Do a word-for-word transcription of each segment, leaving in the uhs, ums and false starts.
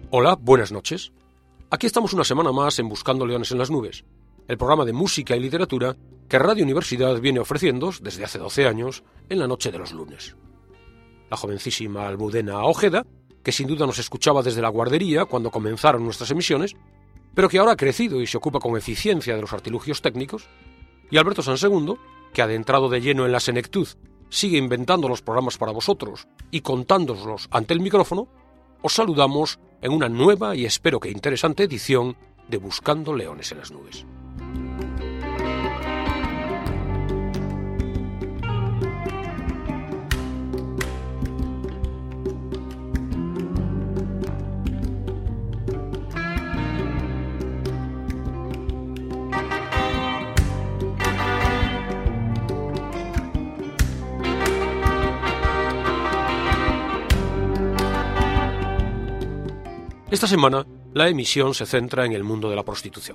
Hola, buenas noches. Aquí estamos una semana más en Buscando Leones en las Nubes, el programa de música y literatura que Radio Universidad viene ofreciendo desde hace doce años en la noche de los lunes. La jovencísima Almudena Ojeda, que sin duda nos escuchaba desde la guardería cuando comenzaron nuestras emisiones, pero que ahora ha crecido y se ocupa con eficiencia de los artilugios técnicos, y Alberto Sansegundo, que adentrado de lleno en la senectud, sigue inventando los programas para vosotros y contándolos ante el micrófono, os saludamos en una nueva y espero que interesante edición de Buscando Leones en las Nubes. Esta semana, la emisión se centra en el mundo de la prostitución.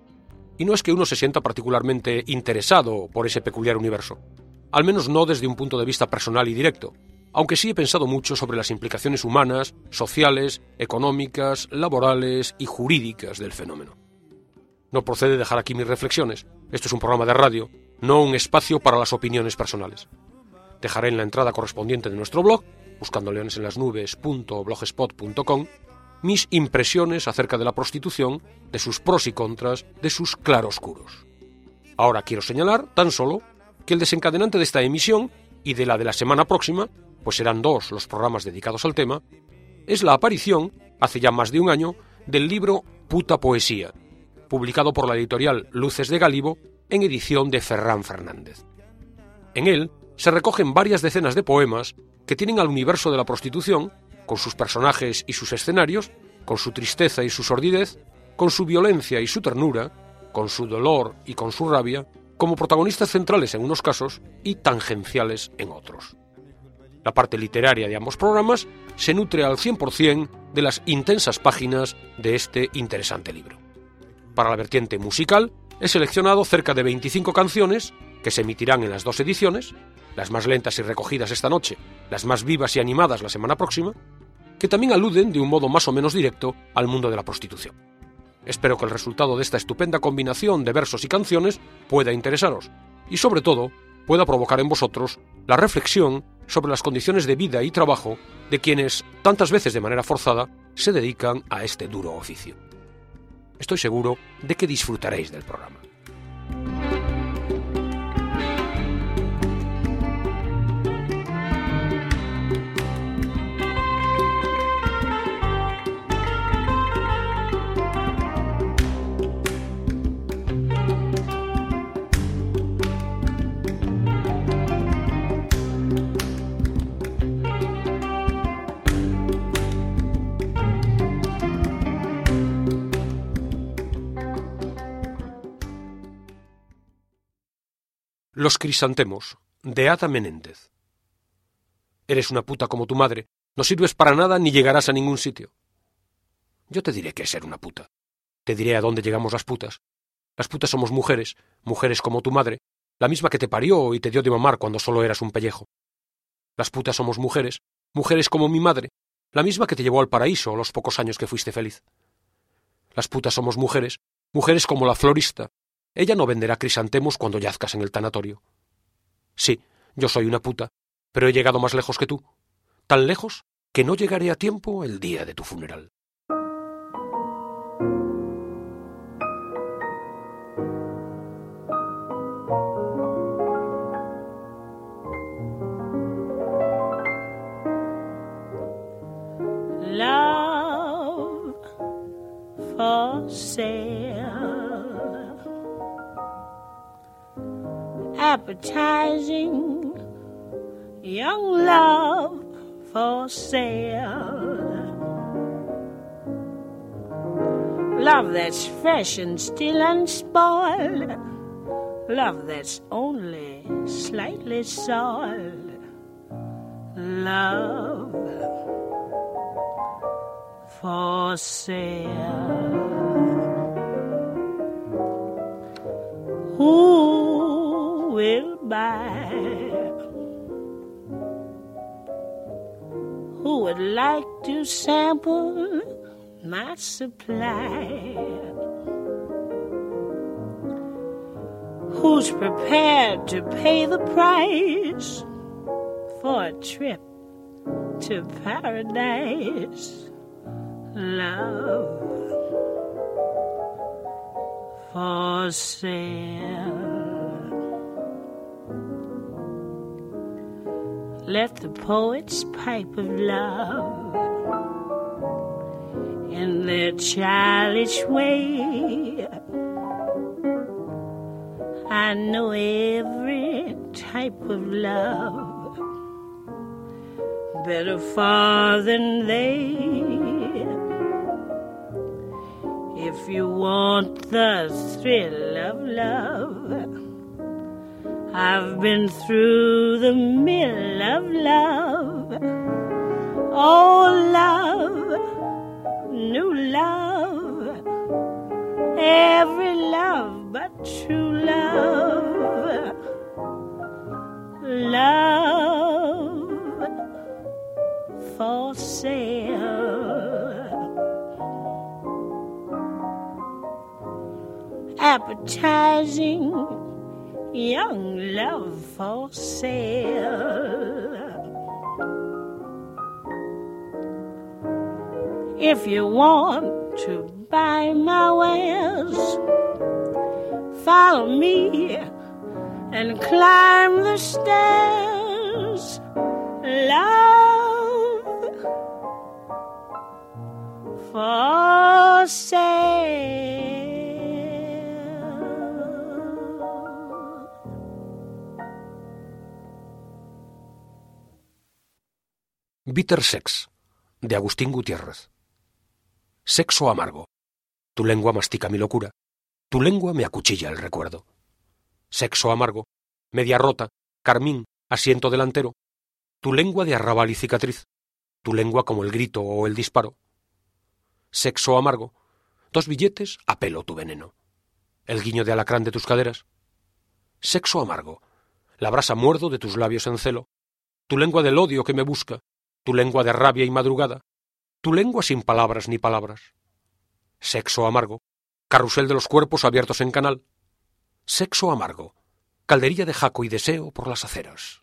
Y no es que uno se sienta particularmente interesado por ese peculiar universo, al menos no desde un punto de vista personal y directo, aunque sí he pensado mucho sobre las implicaciones humanas, sociales, económicas, laborales y jurídicas del fenómeno. No procede dejar aquí mis reflexiones, esto es un programa de radio, no un espacio para las opiniones personales. Dejaré en la entrada correspondiente de nuestro blog, buscando leones en las nubes punto blogspot punto com, mis impresiones acerca de la prostitución, de sus pros y contras, de sus claroscuros. Ahora quiero señalar, tan solo, que el desencadenante de esta emisión y de la de la semana próxima, pues serán dos los programas dedicados al tema, es la aparición, hace ya más de un año, del libro Puta Poesía, publicado por la editorial Luces de Gálibo en edición de Ferran Fernández. En él se recogen varias decenas de poemas que tienen al universo de la prostitución, con sus personajes y sus escenarios, con su tristeza y su sordidez, con su violencia y su ternura, con su dolor y con su rabia, como protagonistas centrales en unos casos y tangenciales en otros. La parte literaria de ambos programas se nutre al cien por ciento de las intensas páginas de este interesante libro. Para la vertiente musical, he seleccionado cerca de veinticinco canciones que se emitirán en las dos ediciones, las más lentas y recogidas esta noche, las más vivas y animadas la semana próxima, que también aluden de un modo más o menos directo al mundo de la prostitución. Espero que el resultado de esta estupenda combinación de versos y canciones pueda interesaros y, sobre todo, pueda provocar en vosotros la reflexión sobre las condiciones de vida y trabajo de quienes, tantas veces de manera forzada, se dedican a este duro oficio. Estoy seguro de que disfrutaréis del programa. Los crisantemos, de Ada Menéndez. Eres una puta como tu madre, no sirves para nada ni llegarás a ningún sitio. Yo te diré qué es ser una puta. Te diré a dónde llegamos las putas. Las putas somos mujeres, mujeres como tu madre, la misma que te parió y te dio de mamar cuando solo eras un pellejo. Las putas somos mujeres, mujeres como mi madre, la misma que te llevó al paraíso los pocos años que fuiste feliz. Las putas somos mujeres, mujeres como la florista. Ella no venderá crisantemos cuando yazcas en el tanatorio. Sí, yo soy una puta, pero he llegado más lejos que tú. Tan lejos que no llegaré a tiempo el día de tu funeral. Love for sale. Appetizing young love for sale. Love that's fresh and still unspoiled. Love that's only slightly soiled. Love for sale. Who will buy? Who would like to sample my supply? Who's prepared to pay the price for a trip to paradise? Love for sale. Let the poets pipe of love in their childish way. I know every type of love better far than they. If you want the thrill of love, I've been through the mill of love. Oh, love, new love, every love but true love. Love for sale. Appetizing young love for sale. If you want to buy my wares, follow me and climb the stairs. Love for sale. Bitter Sex, de Agustín Gutiérrez. Sexo amargo. Tu lengua mastica mi locura. Tu lengua me acuchilla el recuerdo. Sexo amargo. Media rota, carmín, asiento delantero. Tu lengua de arrabal y cicatriz. Tu lengua como el grito o el disparo. Sexo amargo. Dos billetes, apelo tu veneno. El guiño de alacrán de tus caderas. Sexo amargo. La brasa muerdo de tus labios en celo. Tu lengua del odio que me busca. Tu lengua de rabia y madrugada. Tu lengua sin palabras ni palabras. Sexo amargo. Carrusel de los cuerpos abiertos en canal. Sexo amargo. Calderilla de jaco y deseo por las aceras.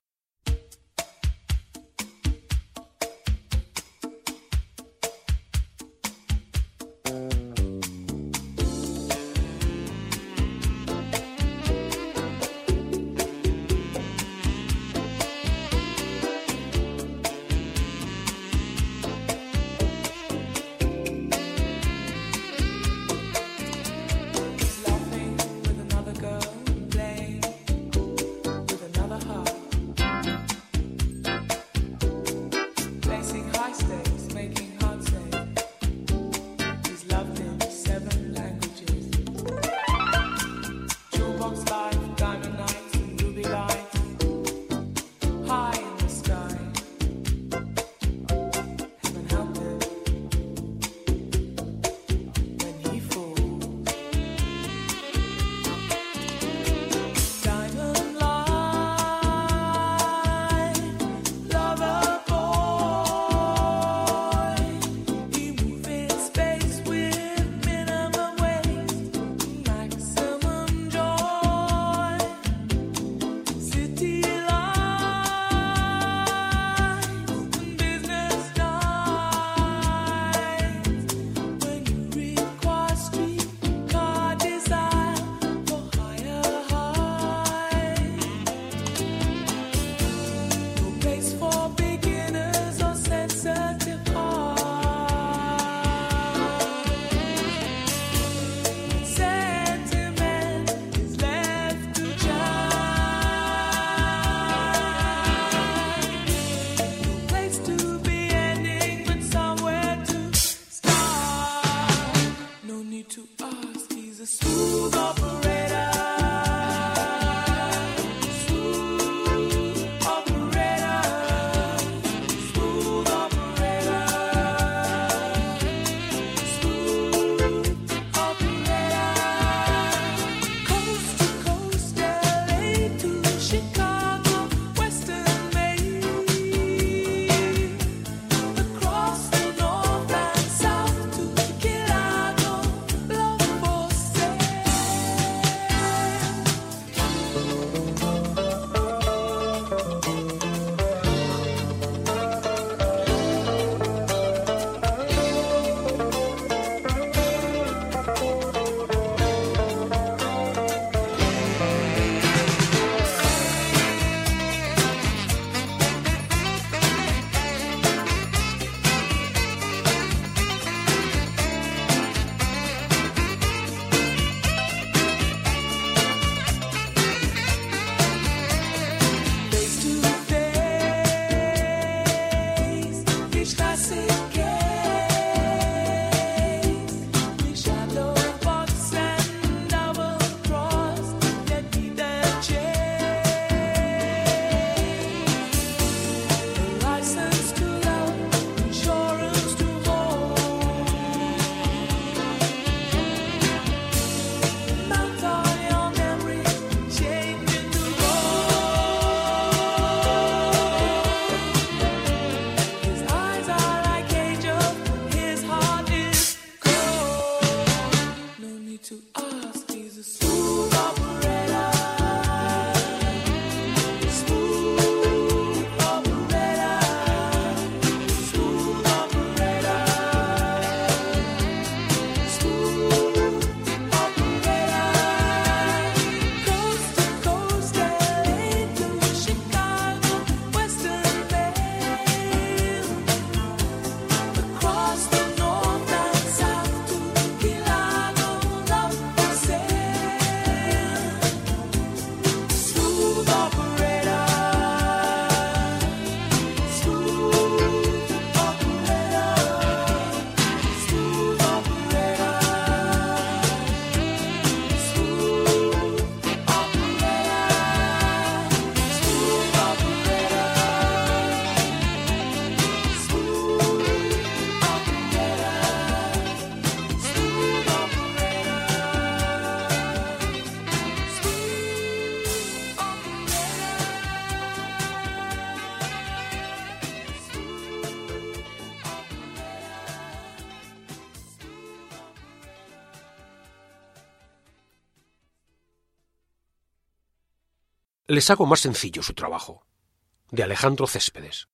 Les hago más sencillo su trabajo, de Alejandro Céspedes.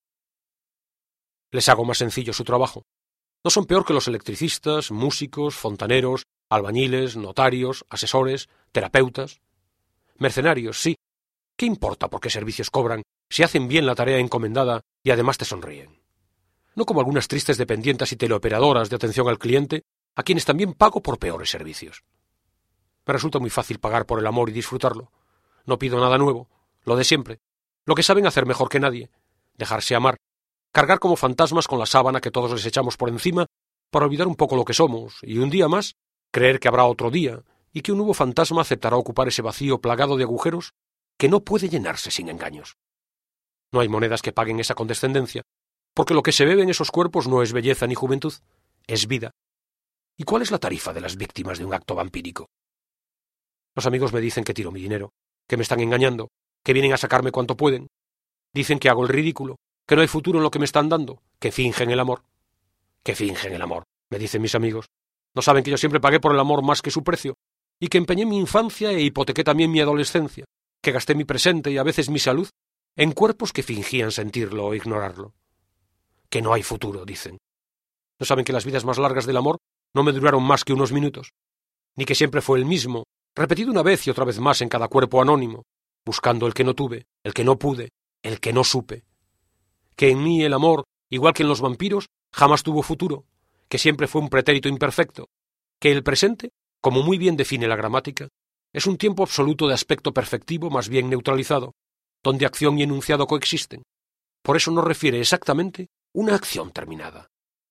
Les hago más sencillo su trabajo. No son peor que los electricistas, músicos, fontaneros, albañiles, notarios, asesores, terapeutas. Mercenarios, sí. ¿Qué importa por qué servicios cobran si hacen bien la tarea encomendada y además te sonríen? No como algunas tristes dependientas y teleoperadoras de atención al cliente, a quienes también pago por peores servicios. Me resulta muy fácil pagar por el amor y disfrutarlo. No pido nada nuevo, lo de siempre, lo que saben hacer mejor que nadie, dejarse amar, cargar como fantasmas con la sábana que todos les echamos por encima para olvidar un poco lo que somos, y un día más, creer que habrá otro día, y que un nuevo fantasma aceptará ocupar ese vacío plagado de agujeros que no puede llenarse sin engaños. No hay monedas que paguen esa condescendencia, porque lo que se bebe en esos cuerpos no es belleza ni juventud, es vida. ¿Y cuál es la tarifa de las víctimas de un acto vampírico? Los amigos me dicen que tiro mi dinero, que me están engañando, que vienen a sacarme cuanto pueden. Dicen que hago el ridículo, que no hay futuro en lo que me están dando, que fingen el amor. Que fingen el amor, me dicen mis amigos. No saben que yo siempre pagué por el amor más que su precio, y que empeñé mi infancia e hipotequé también mi adolescencia, que gasté mi presente y a veces mi salud en cuerpos que fingían sentirlo o ignorarlo. Que no hay futuro, dicen. No saben que las vidas más largas del amor no me duraron más que unos minutos, ni que siempre fue el mismo, repetido una vez y otra vez más en cada cuerpo anónimo, buscando el que no tuve, el que no pude, el que no supe. Que en mí el amor, igual que en los vampiros, jamás tuvo futuro, que siempre fue un pretérito imperfecto, que el presente, como muy bien define la gramática, es un tiempo absoluto de aspecto perfectivo más bien neutralizado, donde acción y enunciado coexisten. Por eso no refiere exactamente una acción terminada.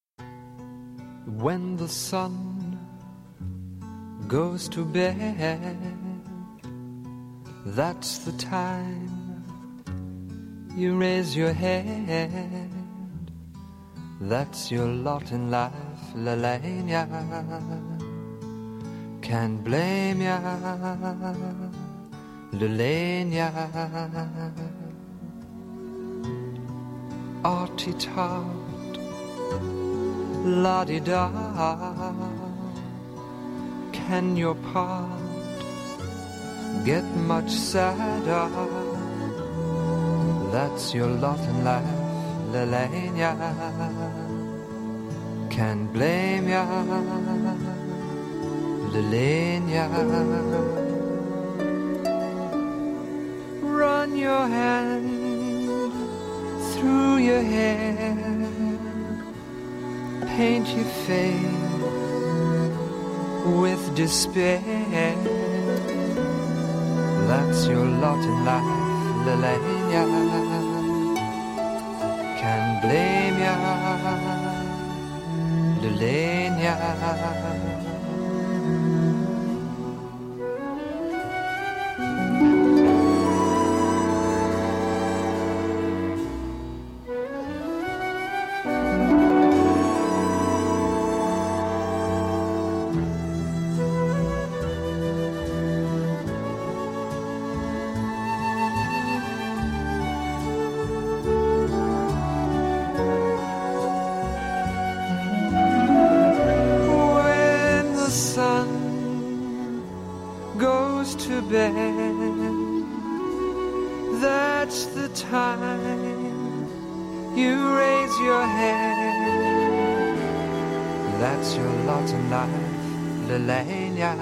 When the sun goes to bed, that's the time you raise your head. That's your lot in life, Lalania. Can't blame ya, Lalania. Artie-tart, la-di-da. Can your part get much sadder? That's your lot in life, Lalania. Can't blame ya, Lalania. Run your hand through your hair, paint your face with despair. That's your lot in life, Lalania. Can't blame ya, Lalania. to bed, that's the time you raise your head. That's your lot in life, Lelania.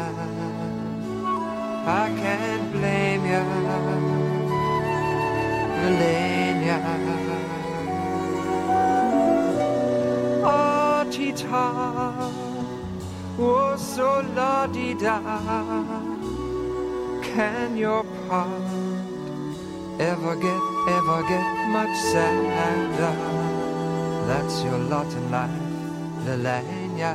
I can't blame ya, Lelania. Oh, Tita, oh, so la-di-da. Can your part ever get, ever get much sadder? That's your lot in life, Lelania.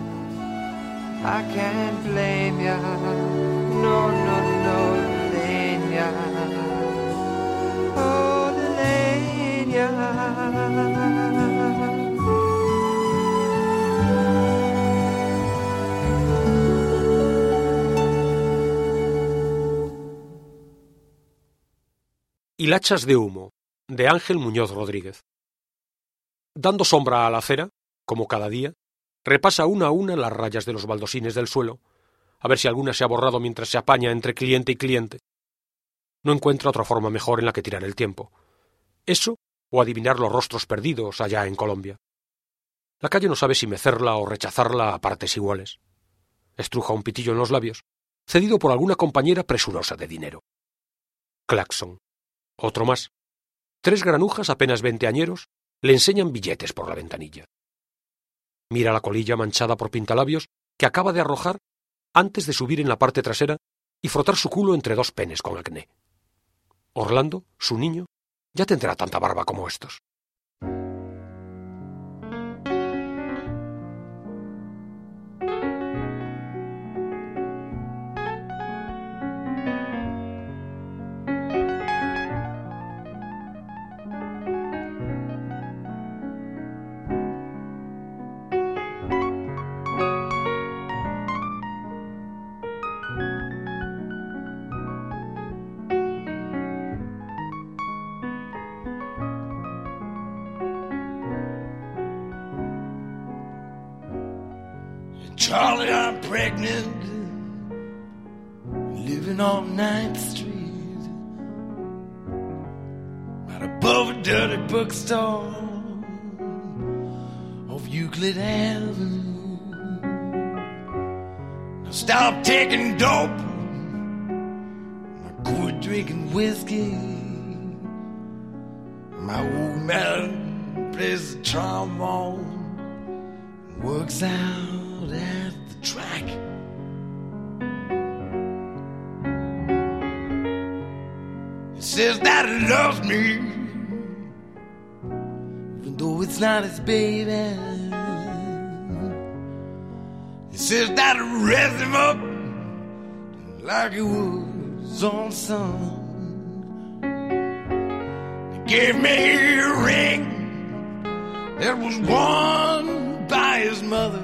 I can't blame ya, no, no, no, Lelania. Oh, Lelania. Hilachas de humo, de Ángel Muñoz Rodríguez. Dando sombra a la acera, como cada día, repasa una a una las rayas de los baldosines del suelo, a ver si alguna se ha borrado mientras se apaña entre cliente y cliente. No encuentra otra forma mejor en la que tirar el tiempo. Eso o adivinar los rostros perdidos allá en Colombia. La calle no sabe si mecerla o rechazarla a partes iguales. Estruja un pitillo en los labios, cedido por alguna compañera presurosa de dinero. Claxon. Otro más. Tres granujas apenas veinteañeros le enseñan billetes por la ventanilla. Mira la colilla manchada por pintalabios que acaba de arrojar antes de subir en la parte trasera y frotar su culo entre dos penes con acné. Orlando, su niño, ya tendrá tanta barba como estos. Charlie, I'm pregnant, living on ninth Street, right above a dirty bookstore off Euclid Avenue. Now stop taking dope, I quit drinking whiskey. My old man plays the trombone, works out at the track. He says that he loves me, even though it's not his baby. He says that he raised him up like he was on son. He gave me a ring that was worn by his mother.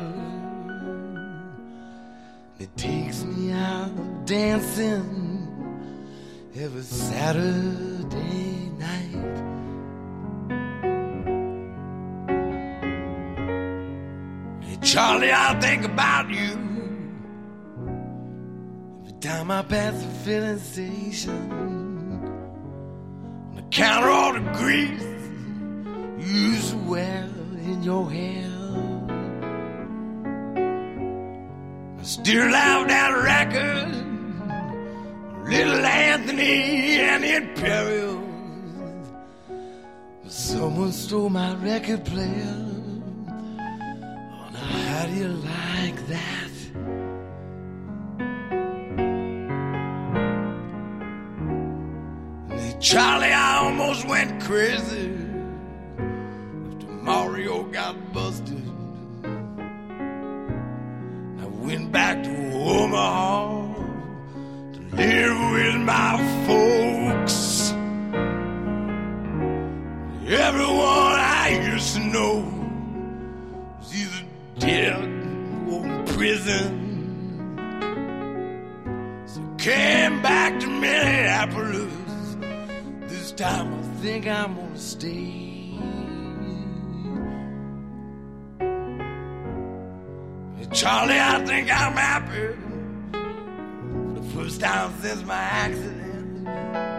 It takes me out dancing every Saturday night. Hey Charlie, I think about you every time I pass the filling station. On the counter, all the grease you used to wear in your hair. Still have that record, Little Anthony and the Imperials. But someone stole my record player. Oh, now how do you like that? And then Charlie, I almost went crazy after Mario got busted. Went back to Omaha to live with my folks. Everyone I used to know was either dead or in prison. So came back to Minneapolis. This time I think I'm gonna stay. Charlie, I think I'm happy for the first bust down since my accident.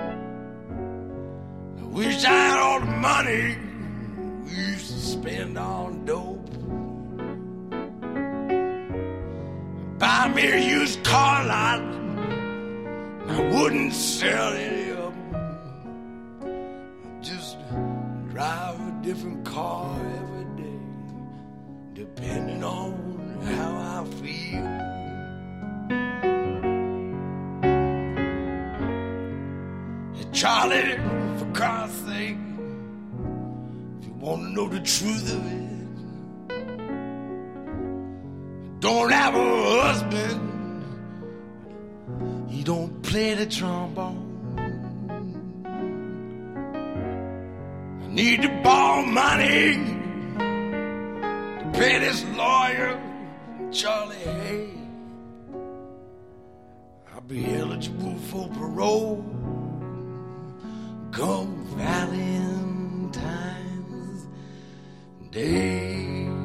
I wish I had all the money we used to spend on dope. Buy me a used car lot, I wouldn't sell any of them. Just drive a different car every day, depending on how I feel. Hey, Charlie, for God's sake, if you want to know the truth of it, don't have a husband, he don't play the trombone. I need to borrow money to pay this lawyer, Charlie Hay. I'll be eligible for parole come Valentine's Day.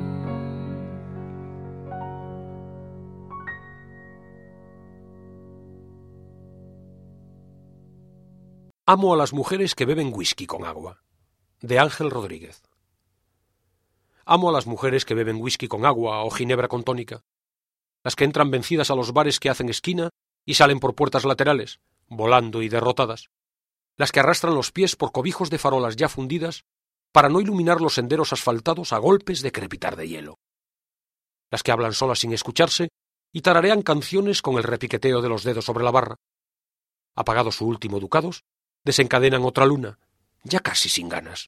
Amo a las mujeres que beben whisky con agua, de Ángel Rodríguez. Amo a las mujeres que beben whisky con agua o ginebra con tónica, las que entran vencidas a los bares que hacen esquina y salen por puertas laterales, volando y derrotadas, las que arrastran los pies por cobijos de farolas ya fundidas para no iluminar los senderos asfaltados a golpes de crepitar de hielo, las que hablan solas sin escucharse y tararean canciones con el repiqueteo de los dedos sobre la barra. Apagado su último ducados, desencadenan otra luna, ya casi sin ganas.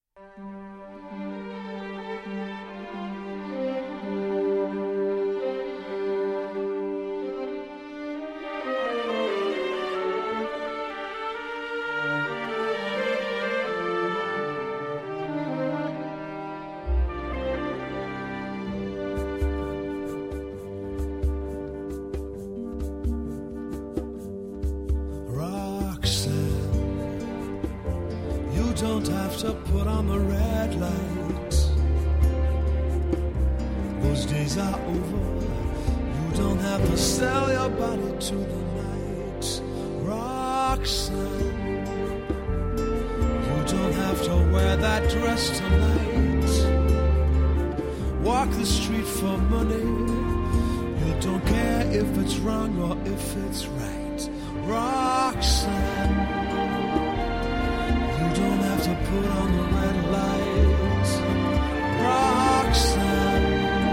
Don't have to put on the red lights. Those days are over. You don't have to sell your body to the night. Roxanne, you don't have to wear that dress tonight. Walk the street for money. You don't care if it's wrong or if it's right. Roxanne, don't have to put on the red lights. Roxanne,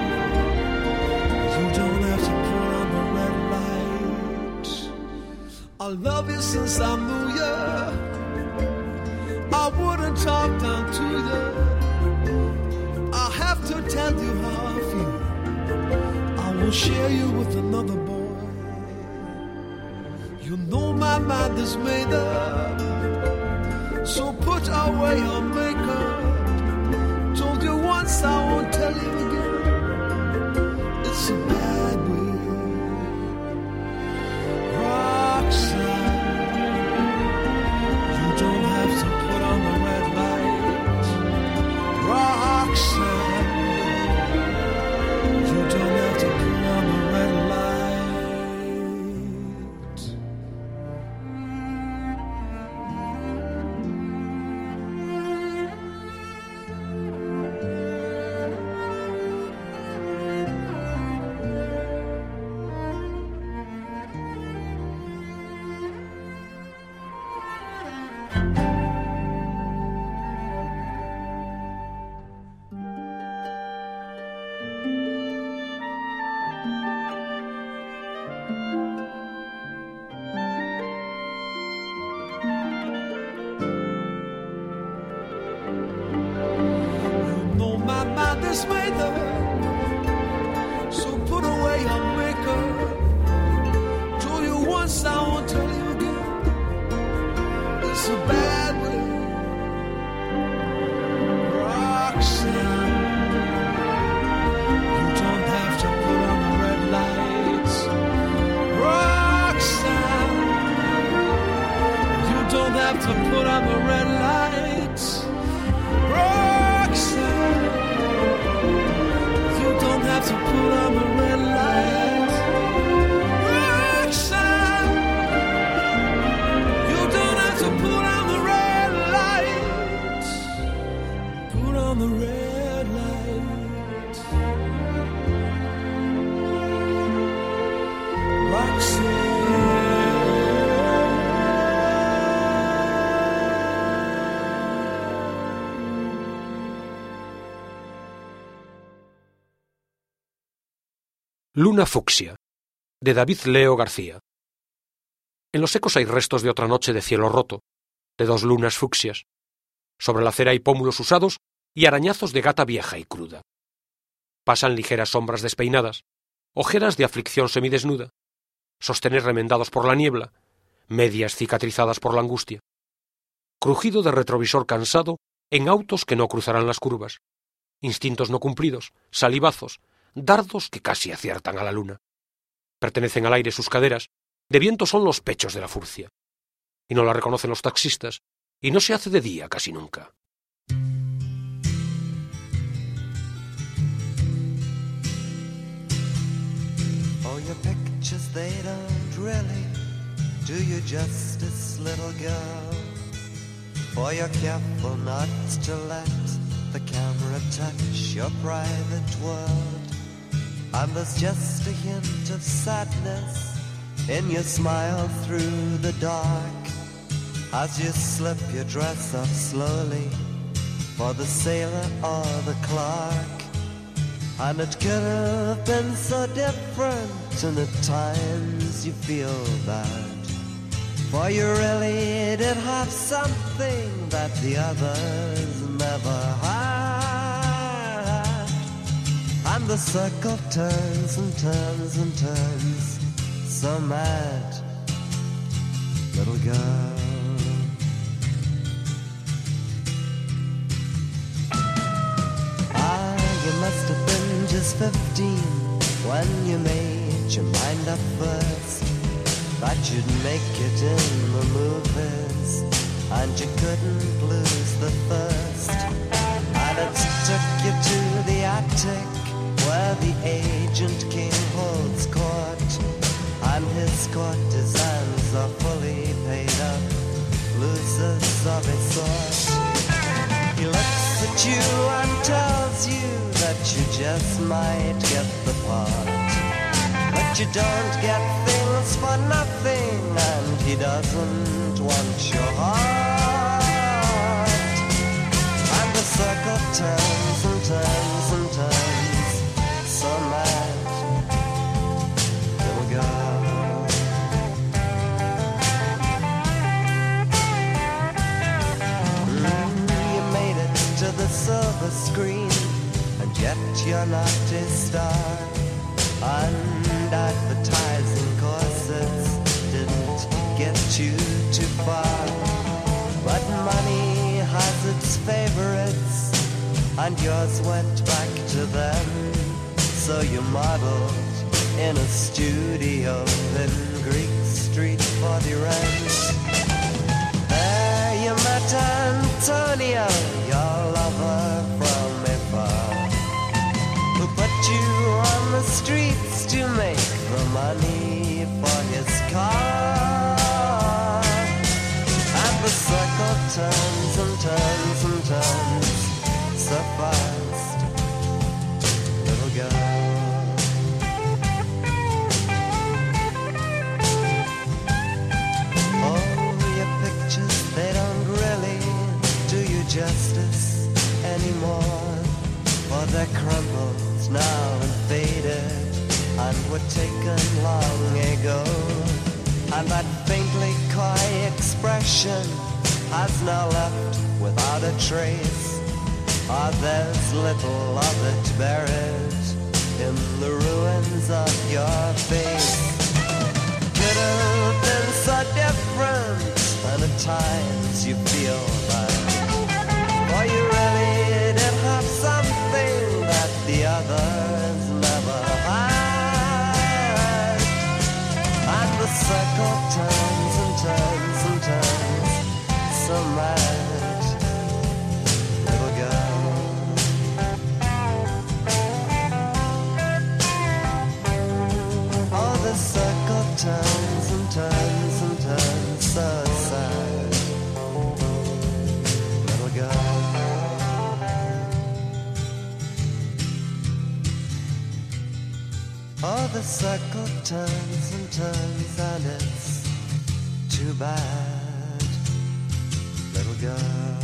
you don't have to put on the red lights. I love you since I knew you. I wouldn't talk down to you. I have to tell you how I feel. I will share you with another boy. You know my mind is made up, so put away your makeup. Told you once, I won't tell you again. It's a bad way. Roxanne, you don't have to put on the red light. Roxanne, you don't have to put on the red light. So put away your makeup. Told you once, I won't tell you again. It's a bad way. Roxanne, you don't have to put on the red lights. Roxanne, you don't have to put on the red lights. Roxanne, Luna fucsia, de David Leo García. En los ecos hay restos de otra noche de cielo roto, de dos lunas fucsias. Sobre la acera hay pómulos usados y arañazos de gata vieja y cruda. Pasan ligeras sombras despeinadas, ojeras de aflicción semidesnuda, sostenes remendados por la niebla, medias cicatrizadas por la angustia. Crujido de retrovisor cansado en autos que no cruzarán las curvas. Instintos no cumplidos, salivazos, dardos que casi aciertan a la luna. Pertenecen al aire sus caderas, de viento son los pechos de la furcia. Y no la reconocen los taxistas, y no se hace de día casi nunca. Oh, your pictures, they don't really do you justice, little girl. For you're careful not to let the camera touch your private world. And there's just a hint of sadness in your smile through the dark as you slip your dress off slowly for the sailor or the clerk. And it could have been so different, and at times you feel bad, for you really did have something that the others never had. And the circle turns and turns and turns, so mad, little girl. Ah, you must have been just fifteen when you made your mind up first that you'd make it in the movies, and you couldn't lose the thirst. And it took you to the attic where the agent king holds court, and his courtesans are fully paid up, losers of his sort. He looks at you and tells you that you just might get the part, but you don't get things for nothing, and he doesn't want your heart. And the circle turns and turns and turns, so mad, little girl. Mm, you made it to the silver screen, and yet you're not a star. And advertising courses didn't get you too far. But money has its favorites, and yours went back to them. So you modeled in a studio in Greek Street for the rent. There you met Antonio, your lover from afar, who put you on the streets to make the money for his car. And the circle turns and turns and turns so fast, little girl. Oh, your pictures, they don't really do you justice anymore, for they're crumbled now and faded, and were taken long ago. And that faintly coy expression has now left without a trace. Ah, there's little of it buried in the ruins of your face. Could have been so different, and at times you feel bad, for you really did have something that the others never had. And the circle turns and turns and turns, so mad, little girl. Oh, the circle turns and turns and turns, so sad, little girl. Oh, the circle turns and turns, and it's too bad, little girl.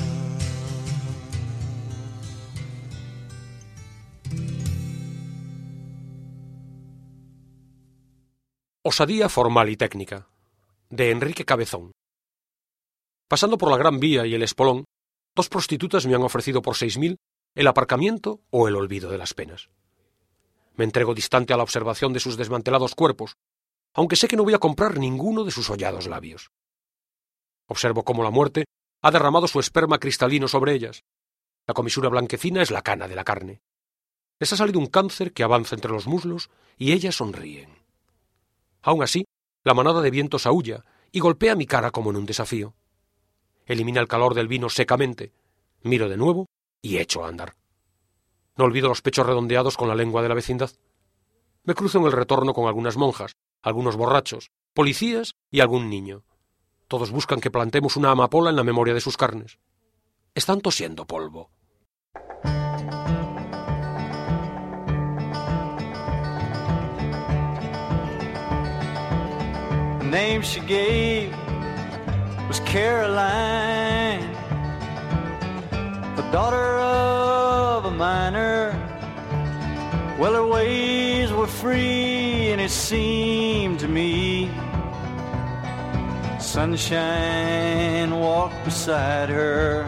Osadía formal y técnica, de Enrique Cabezón. Pasando por la Gran Vía y el Espolón, dos prostitutas me han ofrecido por seis mil el aparcamiento o el olvido de las penas. Me entrego distante a la observación de sus desmantelados cuerpos, aunque sé que no voy a comprar ninguno de sus hollados labios. Observo cómo la muerte ha derramado su esperma cristalino sobre ellas. La comisura blanquecina es la cana de la carne. Les ha salido un cáncer que avanza entre los muslos y ellas sonríen. Aún así, la manada de vientos aúlla y golpea mi cara como en un desafío. Elimina el calor del vino secamente. Miro de nuevo y echo a andar. No olvido los pechos redondeados con la lengua de la vecindad. Me cruzo en el retorno con algunas monjas, algunos borrachos, policías y algún niño. Todos buscan que plantemos una amapola en la memoria de sus carnes. Están tosiendo polvo. The name she gave was Caroline, the daughter of a miner. Well, her ways were free, and it seemed to me sunshine walked beside her.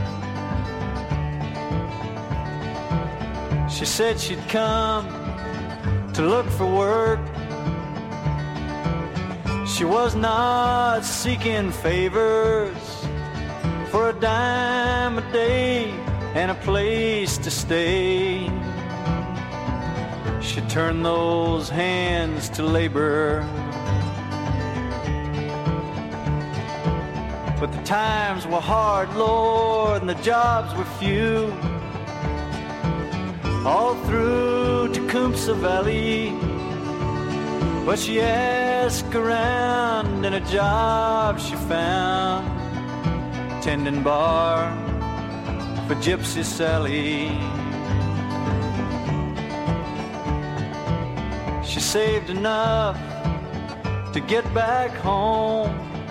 She said she'd come to look for work. She was not seeking favors for a dime a day and a place to stay. She turned those hands to labor, but the times were hard, Lord, and the jobs were few. All through Tecumseh Valley, but she asked around, and a job she found, tending bar for Gypsy Sally. She saved enough to get back home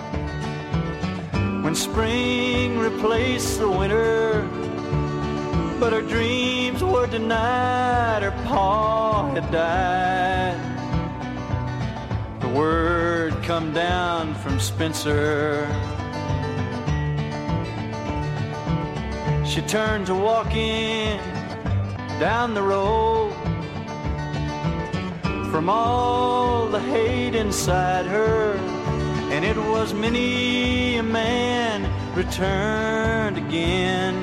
when spring replaced the winter, but her dreams were denied. Her pa had died. The word come down from Spencer. She turned to walking down the road from all the hate inside her, and it was many a man returned again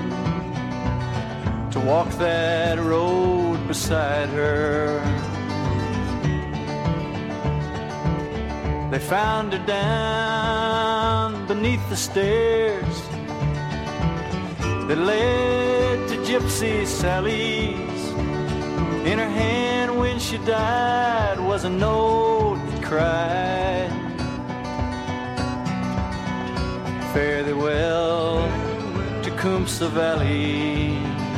to walk that road beside her. They found her down beneath the stairs that led to Gypsy Sally's. In her hand when she died was a note that cried, fare thee well, Tecumseh Valley.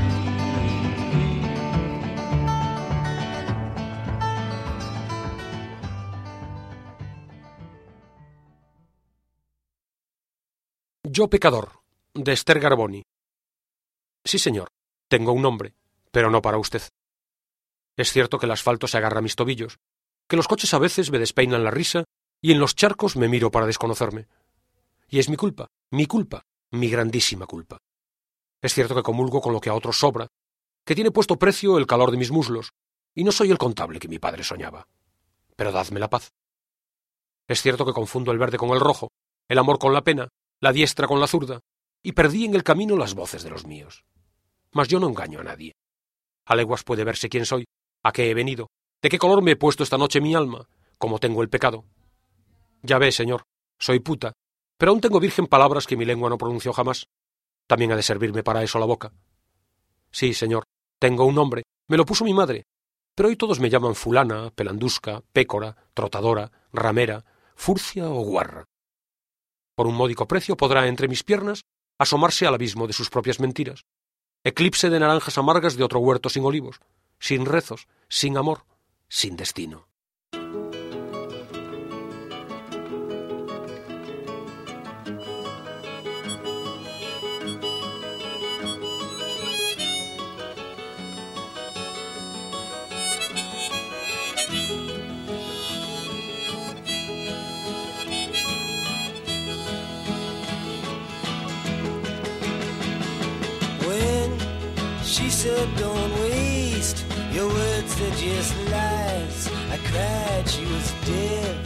Yo pecador, de Esther Garboni. Sí, señor, tengo un nombre, pero no para usted. Es cierto que el asfalto se agarra a mis tobillos, que los coches a veces me despeinan la risa y en los charcos me miro para desconocerme. Y es mi culpa, mi culpa, mi grandísima culpa. Es cierto que comulgo con lo que a otros sobra, que tiene puesto precio el calor de mis muslos, y no soy el contable que mi padre soñaba. Pero dadme la paz. Es cierto que confundo el verde con el rojo, el amor con la pena, la diestra con la zurda, y perdí en el camino las voces de los míos. Mas yo no engaño a nadie. A leguas puede verse quién soy, a qué he venido, de qué color me he puesto esta noche mi alma, cómo tengo el pecado. Ya ve, señor, soy puta, pero aún tengo virgen palabras que mi lengua no pronunció jamás. También ha de servirme para eso la boca. Sí, señor, tengo un nombre, me lo puso mi madre, pero hoy todos me llaman fulana, pelandusca, pécora, trotadora, ramera, furcia o guarra. Por un módico precio podrá entre mis piernas asomarse al abismo de sus propias mentiras, eclipse de naranjas amargas de otro huerto sin olivos, sin rezos, sin amor, sin destino. said don't waste your words, they're just lies. I cried, she was deaf.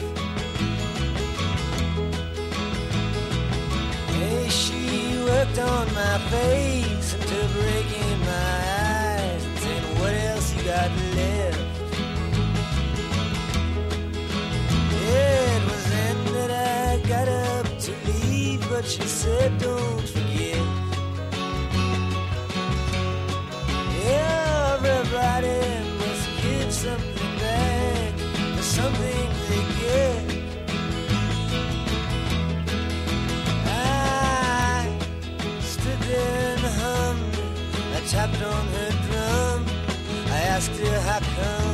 Hey, she worked on my face until breaking my eyes and saying, what else you got left? Yeah, it was then that I got up to leave, but she said don't forget. Everybody must give something back for something they get. I stood there and hummed. I tapped on her drum. I asked her how come,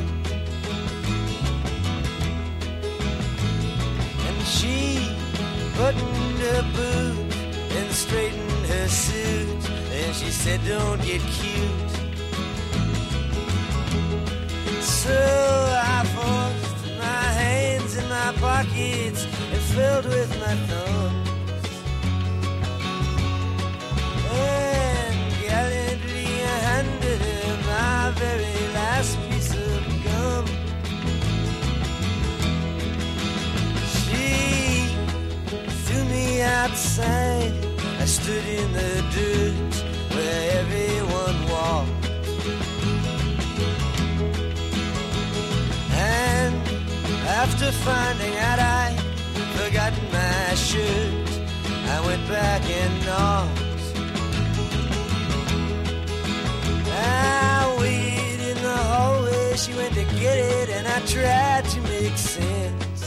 and she buttoned her boot and straightened her suit, and she said don't get cute. So I forced my hands in my pockets and filled with my thumbs, and gallantly handed her my very last piece of gum. She threw me outside. I stood in the dirt where everyone walked. After finding out I'd forgotten my shirt, I went back and knocked. I waited in the hallway, she went to get it, and I tried to make sense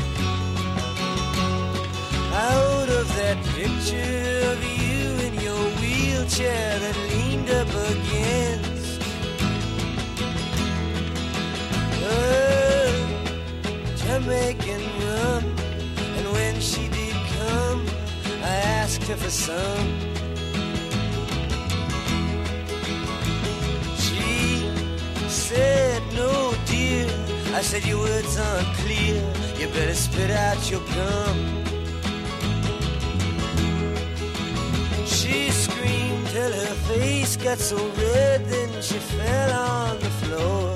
out of that picture of you in your wheelchair that leaned up against uh, Jamaican rum. And when she did come, I asked her for some. She said, no dear. I said, your words aren't clear, you better spit out your gum. She screamed till her face got so red, then she fell on the floor.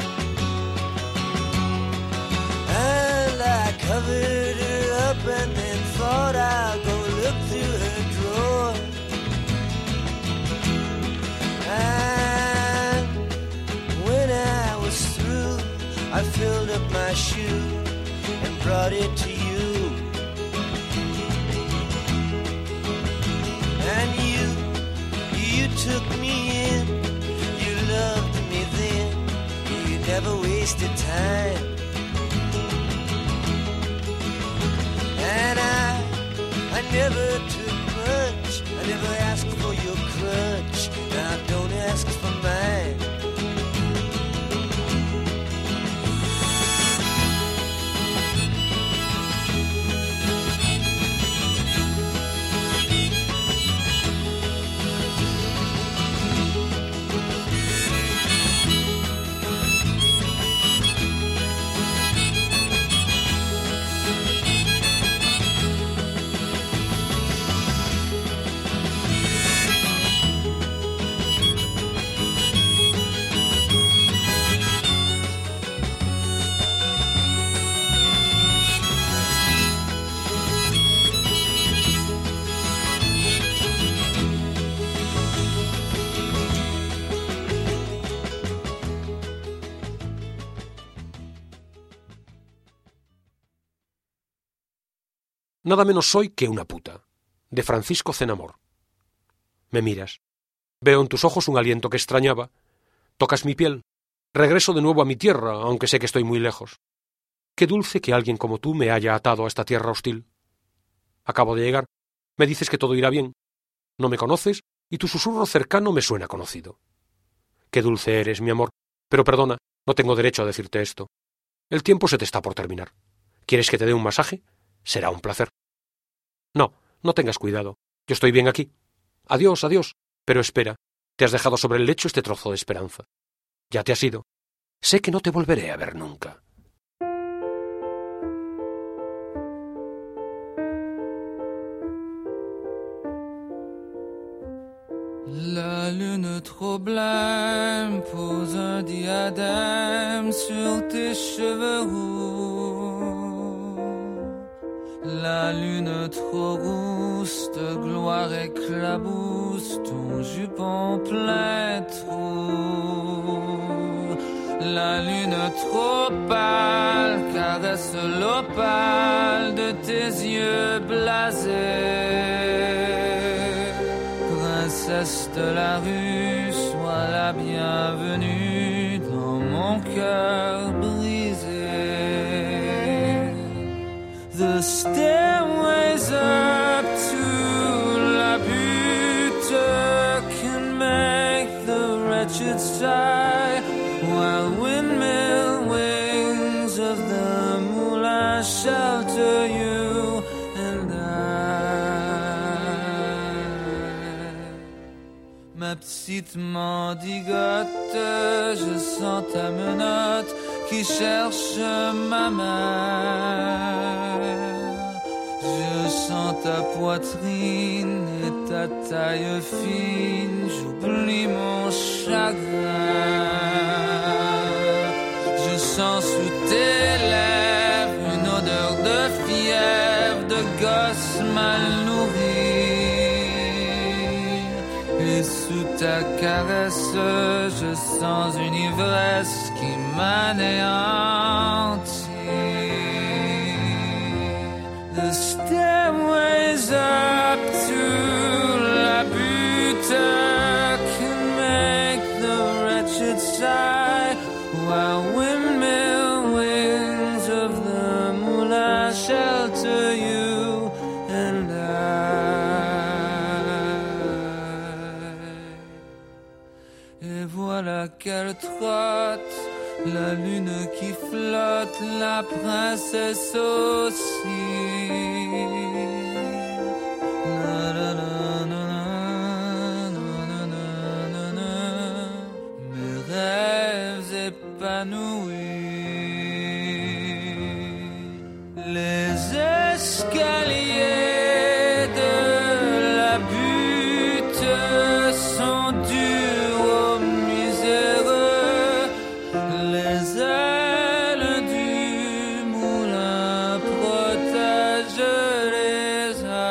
And I covered her up and then thought I'll go look through her drawer. And when I was through, I filled up my shoe and brought it to you. And you, you took me in, you loved me then, you never wasted time. And I, I never took much, I never asked for your crutch, now don't ask for mine. Nada menos soy que una puta, de Francisco Cenamor. Me miras. Veo en tus ojos un aliento que extrañaba. Tocas mi piel. Regreso de nuevo a mi tierra, aunque sé que estoy muy lejos. Qué dulce que alguien como tú me haya atado a esta tierra hostil. Acabo de llegar. Me dices que todo irá bien. No me conoces y tu susurro cercano me suena conocido. Qué dulce eres, mi amor. Pero perdona, no tengo derecho a decirte esto. El tiempo se te está por terminar. ¿Quieres que te dé un masaje? Será un placer. No, no tengas cuidado. Yo estoy bien aquí. Adiós, adiós. Pero espera, te has dejado sobre el lecho este trozo de esperanza. Ya te has ido. Sé que no te volveré a ver nunca. La lune trop blême pose un diadème sur tes cheveux roux. La lune trop rousse de gloire éclabousse ton jupon plein trou. La lune trop pâle caresse l'opale de tes yeux blasés. Princesse de la rue, sois la bienvenue dans mon cœur brisé. The stairways up to la butte can make the wretched sigh, while windmill wings of the moulin shelter you and I. Ma petite mendigote, je sens ta menotte qui cherche ma mère. Je sens ta poitrine et ta taille fine, j'oublie mon chagrin. Je sens sous tes lèvres une odeur de fièvre, de gosse mal nourri. Et sous ta caresse, je sens une ivresse qui m'anéantit. The stairways up to la butte can make the wretched sigh, while windmill wings of the moulin shelter you and I. Et voilà qu'elle trotte, la lune qui flotte, la princesse aussi. La, la, la, la, la, la, la, la, mes rêves épanouis. Les escaliers de la butte sont durs aux miséreux. Les ailes du moulin protègent les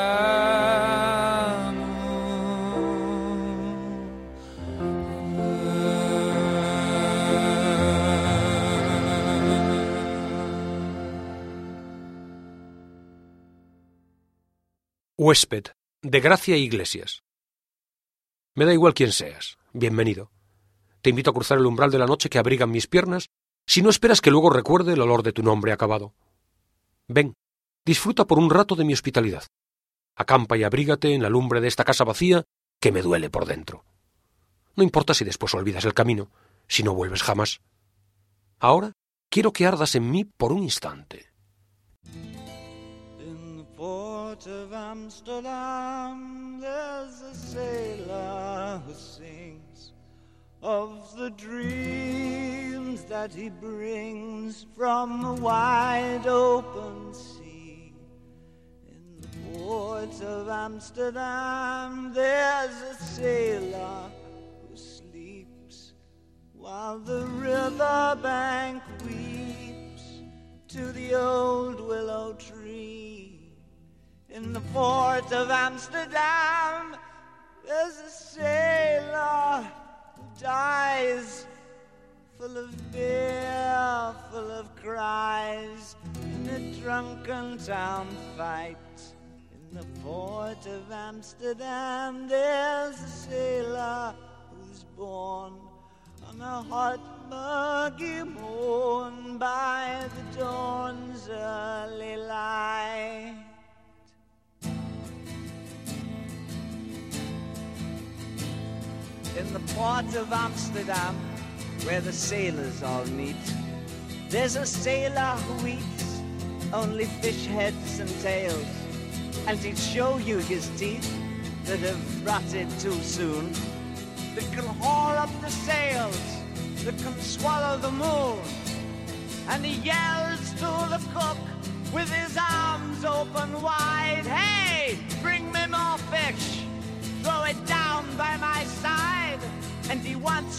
Huésped, de Gracia Iglesias. Me da igual quién seas, bienvenido. Te invito a cruzar el umbral de la noche que abrigan mis piernas, si no esperas que luego recuerde el olor de tu nombre acabado. Ven, disfruta por un rato de mi hospitalidad. Acampa y abrígate en la lumbre de esta casa vacía que me duele por dentro. No importa si después olvidas el camino, si no vuelves jamás. Ahora quiero que ardas en mí por un instante. In the port of Amsterdam, there's a sailor who sings of the dreams that he brings from the wide open sea. In the port of Amsterdam, there's a sailor who sleeps while the riverbank weeps to the old willow tree. In the port of Amsterdam, there's a sailor who dies, full of beer, full of cries, in a drunken town fight. In the port of Amsterdam, there's a sailor who's born on a hot, muggy morn by the dawn's early light. In the port of Amsterdam, where the sailors all meet, there's a sailor who eats only fish heads and tails, and he'd show you his teeth that have rotted too soon, that can haul up the sails, that can swallow the moon. And he yells to the cook with his arms open wide, "Hey, bring me more fish, throw it down by my side."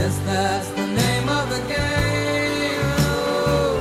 Yes, that's the name of the game. Oh.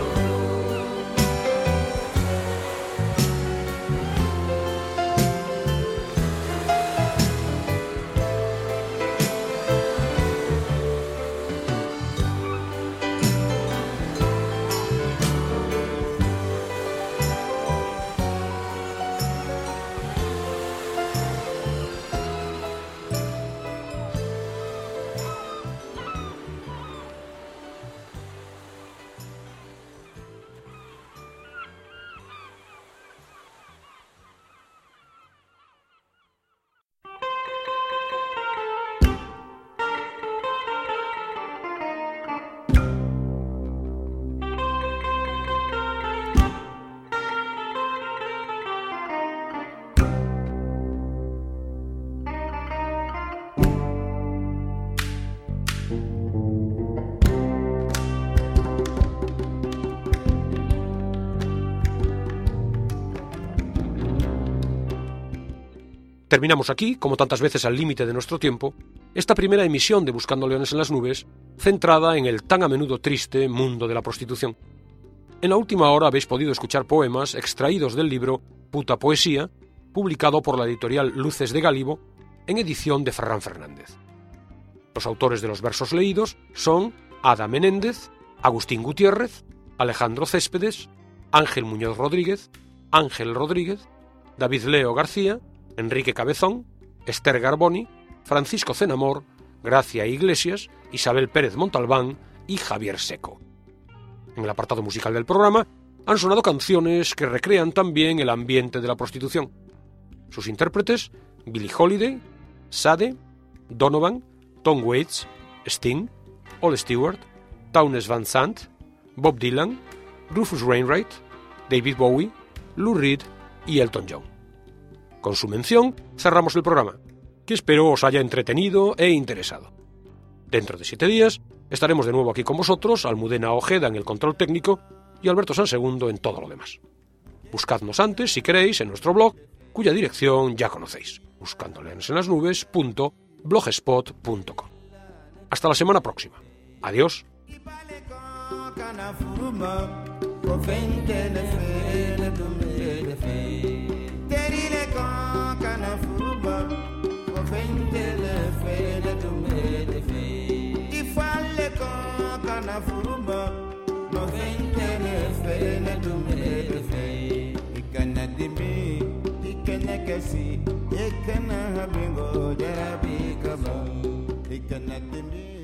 Terminamos aquí, como tantas veces al límite de nuestro tiempo, esta primera emisión de Buscando Leones en las Nubes, centrada en el tan a menudo triste mundo de la prostitución. En la última hora habéis podido escuchar poemas extraídos del libro Puta Poesía, publicado por la editorial Luces de Gálibo, en edición de Ferran Fernández. Los autores de los versos leídos son Ada Menéndez, Agustín Gutiérrez, Alejandro Céspedes, Ángel Muñoz Rodríguez, Ángel Rodríguez, David Leo García, Enrique Cabezón, Esther Garboni, Francisco Cenamor, Gracia Iglesias, Isabel Pérez Montalbán y Javier Seco. En el apartado musical del programa han sonado canciones que recrean también el ambiente de la prostitución. Sus intérpretes, Billie Holiday, Sade, Donovan, Tom Waits, Sting, Ole Stewart, Townes Van Sant, Bob Dylan, Rufus Wainwright, David Bowie, Lou Reed y Elton John. Con su mención cerramos el programa, que espero os haya entretenido e interesado. Dentro de siete días estaremos de nuevo aquí con vosotros, Almudena Ojeda en el control técnico y Alberto Sansegundo en todo lo demás. Buscadnos antes, si queréis, en nuestro blog, cuya dirección ya conocéis, buscando leones en las nubes punto blogspot punto com. Hasta la semana próxima. Adiós. Kasi, ikana habingo jarabi kaba, ikana dimi.